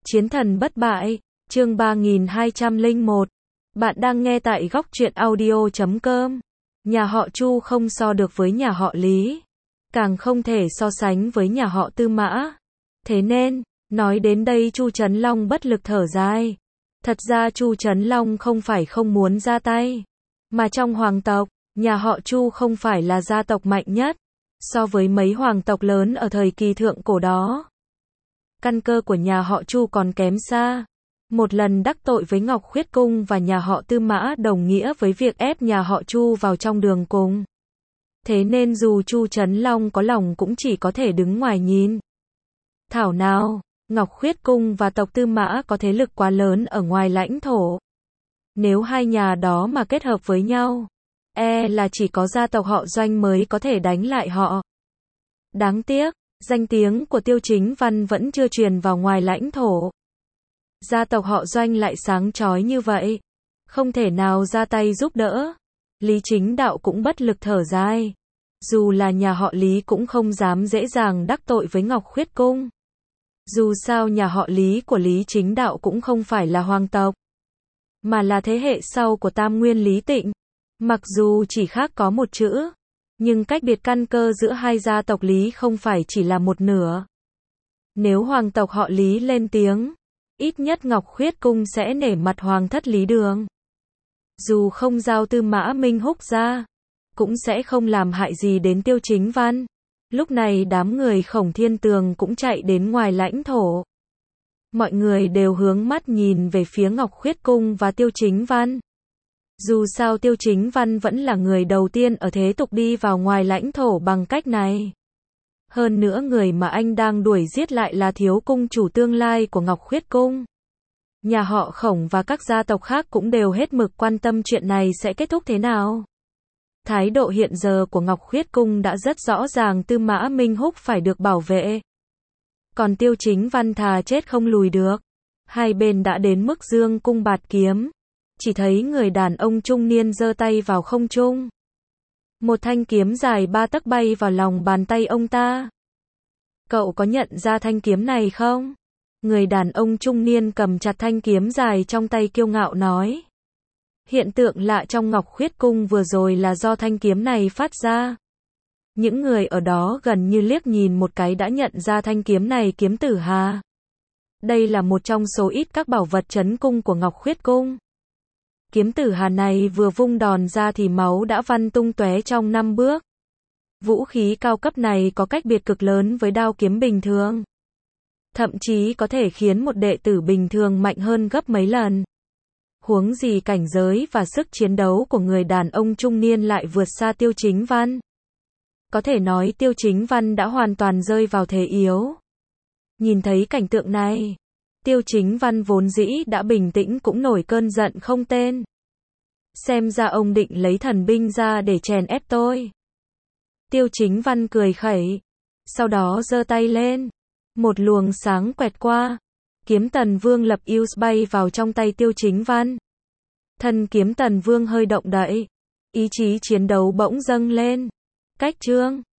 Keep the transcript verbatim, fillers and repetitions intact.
Chiến thần bất bại, chương ba nghìn hai trăm lẻ một. Bạn đang nghe tại góc truyện audio chấm com. Nhà họ Chu không so được với nhà họ Lý, càng không thể so sánh với nhà họ Tư Mã. Thế nên, nói đến đây Chu Trấn Long bất lực thở dài. Thật ra Chu Trấn Long không phải không muốn ra tay, mà trong hoàng tộc, nhà họ Chu không phải là gia tộc mạnh nhất so với mấy hoàng tộc lớn ở thời kỳ thượng cổ đó. Căn cơ của nhà họ Chu còn kém xa. Một lần đắc tội với Ngọc Khuyết Cung và nhà họ Tư Mã đồng nghĩa với việc ép nhà họ Chu vào trong đường cùng. Thế nên dù Chu Trấn Long có lòng cũng chỉ có thể đứng ngoài nhìn. Thảo nào, Ngọc Khuyết Cung và tộc Tư Mã có thế lực quá lớn ở ngoài lãnh thổ. Nếu hai nhà đó mà kết hợp với nhau, e là chỉ có gia tộc họ Doanh mới có thể đánh lại họ. Đáng tiếc, danh tiếng của Tiêu Chính Văn vẫn chưa truyền vào ngoài lãnh thổ. Gia tộc họ Doanh lại sáng chói như vậy, không thể nào ra tay giúp đỡ. Lý Chính Đạo cũng bất lực thở dài. Dù là nhà họ Lý cũng không dám dễ dàng đắc tội với Ngọc Khuyết Cung. Dù sao nhà họ Lý của Lý Chính Đạo cũng không phải là hoàng tộc, mà là thế hệ sau của Tam Nguyên Lý Tịnh. Mặc dù chỉ khác có một chữ, nhưng cách biệt căn cơ giữa hai gia tộc Lý không phải chỉ là một nửa. Nếu hoàng tộc họ Lý lên tiếng, ít nhất Ngọc Khuyết Cung sẽ nể mặt hoàng thất Lý Đường. Dù không giao Tư Mã Minh Húc ra, cũng sẽ không làm hại gì đến Tiêu Chính Văn. Lúc này đám người Khổng Thiên Tường cũng chạy đến ngoài lãnh thổ. Mọi người đều hướng mắt nhìn về phía Ngọc Khuyết Cung và Tiêu Chính Văn. Dù sao Tiêu Chính Văn vẫn là người đầu tiên ở thế tục đi vào ngoài lãnh thổ bằng cách này. Hơn nữa người mà anh đang đuổi giết lại là thiếu cung chủ tương lai của Ngọc Khuyết Cung. Nhà họ Khổng và các gia tộc khác cũng đều hết mực quan tâm chuyện này sẽ kết thúc thế nào. Thái độ hiện giờ của Ngọc Khuyết Cung đã rất rõ ràng, Tư Mã Minh Húc phải được bảo vệ. Còn Tiêu Chính Văn thà chết không lùi được. Hai bên đã đến mức dương cung bạt kiếm. Chỉ thấy người đàn ông trung niên giơ tay vào không trung. Một thanh kiếm dài ba tấc bay vào lòng bàn tay ông ta. Cậu có nhận ra thanh kiếm này không? Người đàn ông trung niên cầm chặt thanh kiếm dài trong tay kiêu ngạo nói. Hiện tượng lạ trong Ngọc Khuyết Cung vừa rồi là do thanh kiếm này phát ra. Những người ở đó gần như liếc nhìn một cái đã nhận ra thanh kiếm này kiếm tử hà. Đây là một trong số ít các bảo vật trấn cung của Ngọc Khuyết Cung. Kiếm tử hà này vừa vung đòn ra thì máu đã văng tung tóe trong năm bước. Vũ khí cao cấp này có cách biệt cực lớn với đao kiếm bình thường. Thậm chí có thể khiến một đệ tử bình thường mạnh hơn gấp mấy lần. Huống gì cảnh giới và sức chiến đấu của người đàn ông trung niên lại vượt xa Tiêu Chính Văn. Có thể nói Tiêu Chính Văn đã hoàn toàn rơi vào thế yếu. Nhìn thấy cảnh tượng này, Tiêu Chính Văn vốn dĩ đã bình tĩnh cũng nổi cơn giận không tên. Xem ra ông định lấy thần binh ra để chèn ép tôi. Tiêu Chính Văn cười khẩy, sau đó giơ tay lên. Một luồng sáng quẹt qua. Kiếm Tần Vương lập yêu bay vào trong tay Tiêu Chính Văn. Thân kiếm Tần Vương hơi động đậy. Ý chí chiến đấu bỗng dâng lên. Cách chương